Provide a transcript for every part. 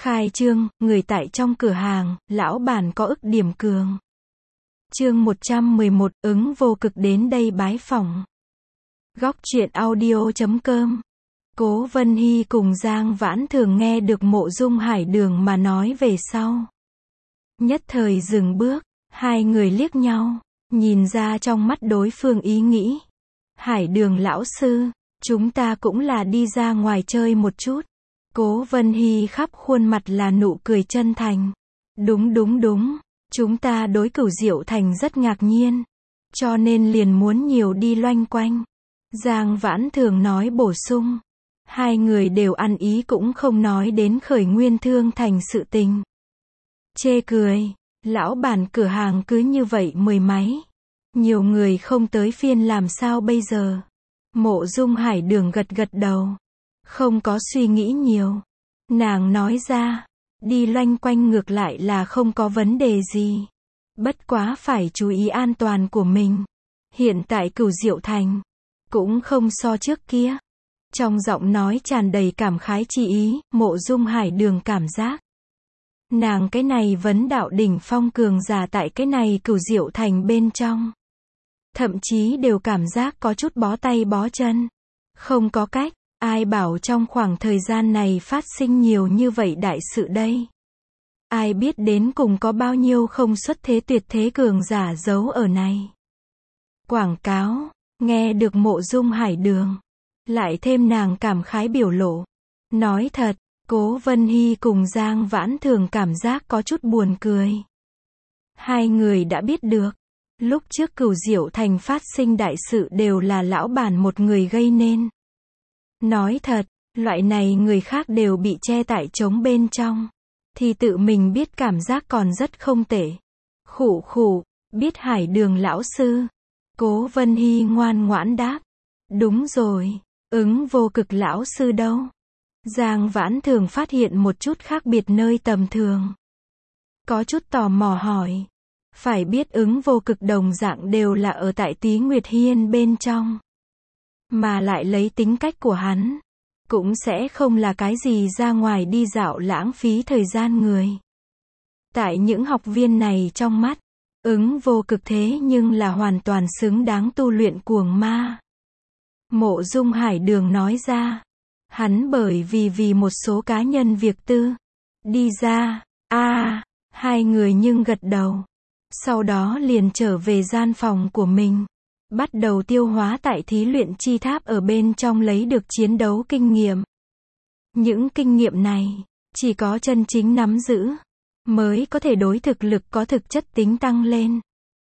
Khai trương, người tại trong cửa hàng, lão bản có ức điểm cường. Chương 111, ứng vô cực đến đây bái phỏng. Góc truyện audio.com. Cố Vân Hy cùng Giang Vãn Thường nghe được Mộ Dung Hải Đường mà nói về sau. Nhất thời dừng bước, hai người liếc nhau, nhìn ra trong mắt đối phương ý nghĩ. Hải Đường lão sư, chúng ta cũng là đi ra ngoài chơi một chút. Cố Vân Hy khắp khuôn mặt là nụ cười chân thành. Đúng, chúng ta đối Cửu Diệu Thành rất ngạc nhiên, cho nên liền muốn nhiều đi loanh quanh. Giang Vãn Thường nói bổ sung. Hai người đều ăn ý cũng không nói đến khởi nguyên thương thành sự tình. Chê cười, lão bản cửa hàng cứ như vậy mười mấy. Nhiều người không tới phiên làm sao bây giờ? Mộ Dung Hải Đường gật gật đầu. Không có suy nghĩ nhiều. Nàng nói ra, đi loanh quanh ngược lại là không có vấn đề gì. Bất quá phải chú ý an toàn của mình. Hiện tại Cửu Diệu Thành cũng không so trước kia. Trong giọng nói tràn đầy cảm khái chi ý, Mộ Dung Hải Đường cảm giác. Nàng cái này vấn đạo đỉnh phong cường giả tại cái này Cửu Diệu Thành bên trong. Thậm chí đều cảm giác có chút bó tay bó chân. Không có cách, ai bảo trong khoảng thời gian này phát sinh nhiều như vậy đại sự đây. Ai biết đến cùng có bao nhiêu không xuất thế tuyệt thế cường giả giấu ở này. Quảng cáo, nghe được Mộ Dung Hải Đường. Lại thêm nàng cảm khái biểu lộ. Nói thật, Cố Vân Hy cùng Giang Vãn Thường cảm giác có chút buồn cười. Hai người đã biết được, lúc trước Cửu Diệu Thành phát sinh đại sự đều là lão bản một người gây nên. Nói thật, loại này người khác đều bị che tại trống bên trong, thì tự mình biết cảm giác còn rất không tệ. Khụ, biết Hải Đường lão sư. Cố Vân Hy ngoan ngoãn đáp. Đúng rồi, ứng vô cực lão sư đâu? Giang Vãn Thường phát hiện một chút khác biệt nơi tầm thường. Có chút tò mò hỏi. Phải biết ứng vô cực đồng dạng đều là ở tại Tí Nguyệt Hiên bên trong. Mà lại lấy tính cách của hắn, cũng sẽ không là cái gì ra ngoài đi dạo lãng phí thời gian người. Tại những học viên này trong mắt, ứng vô cực thế nhưng là hoàn toàn xứng đáng tu luyện cuồng ma. Mộ Dung Hải Đường nói ra. Hắn bởi vì một số cá nhân việc tư, đi ra, hai người nhưng gật đầu. Sau đó liền trở về gian phòng của mình. Bắt đầu tiêu hóa tại thí luyện chi tháp ở bên trong lấy được chiến đấu kinh nghiệm. Những kinh nghiệm này, chỉ có chân chính nắm giữ, mới có thể đối thực lực có thực chất tính tăng lên.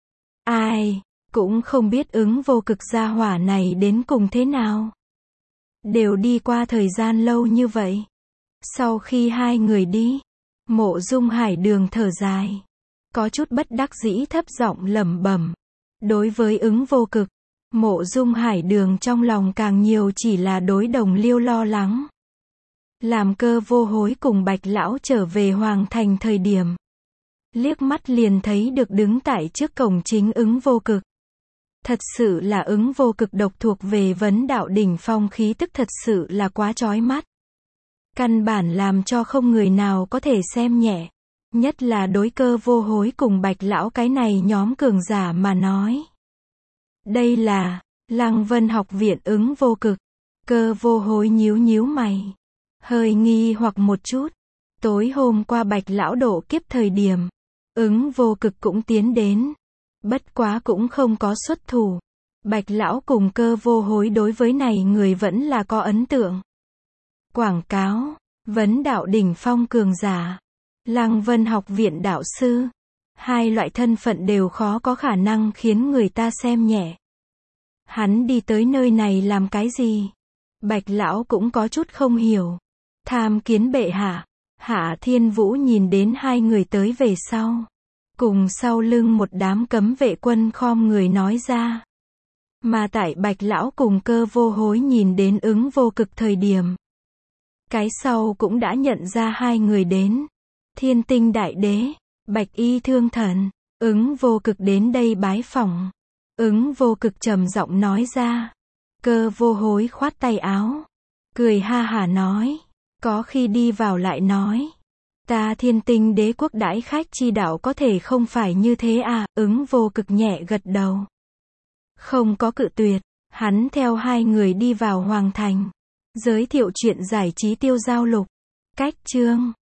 Ai cũng không biết ứng vô cực gia hỏa này đến cùng thế nào. Đều đi qua thời gian lâu như vậy. Sau khi hai người đi, Mộ Dung Hải Đường thở dài. Có chút bất đắc dĩ thấp giọng lẩm bẩm. Đối với ứng vô cực, Mộ Dung Hải Đường trong lòng càng nhiều chỉ là đối Đồng Liêu lo lắng. Làm Cơ Vô Hối cùng Bạch Lão trở về Hoàng Thành thời điểm. Liếc mắt liền thấy được đứng tại trước cổng chính ứng vô cực. Thật sự là ứng vô cực độc thuộc về vấn đạo đỉnh phong khí tức thật sự là quá chói mắt. Căn bản làm cho không người nào có thể xem nhẹ. Nhất là đối Cơ Vô Hối cùng Bạch Lão cái này nhóm cường giả mà nói. Đây là Lăng Vân học viện ứng vô cực. Cơ Vô Hối nhíu mày. Hơi nghi hoặc một chút. Tối hôm qua Bạch Lão độ kiếp thời điểm, ứng vô cực cũng tiến đến. Bất quá cũng không có xuất thủ. Bạch Lão cùng Cơ Vô Hối đối với này người vẫn là có ấn tượng. Quảng cáo, vấn đạo đỉnh phong cường giả, Lăng Vân học viện đạo sư. Hai loại thân phận đều khó có khả năng khiến người ta xem nhẹ. Hắn đi tới nơi này làm cái gì? Bạch Lão cũng có chút không hiểu. Tham kiến bệ hạ. Hạ Thiên Vũ nhìn đến hai người tới về sau. Cùng sau lưng một đám cấm vệ quân khom người nói ra. Mà tại Bạch Lão cùng Cơ Vô Hối nhìn đến ứng vô cực thời điểm. Cái sau cũng đã nhận ra hai người đến. Thiên Tinh Đại Đế, Bạch Y Thương Thần, ứng vô cực đến đây bái phỏng. Ứng vô cực trầm giọng nói ra. Cơ Vô Hối khoát tay áo. Cười ha hả nói. Có khi đi vào lại nói. Ta Thiên Tinh Đế quốc đãi khách chi đạo có thể không phải như thế à, Ứng Vô Cực nhẹ gật đầu. Không có cự tuyệt, hắn theo hai người đi vào hoàng thành. Giới thiệu chuyện giải trí tiêu giao lục. Cách chương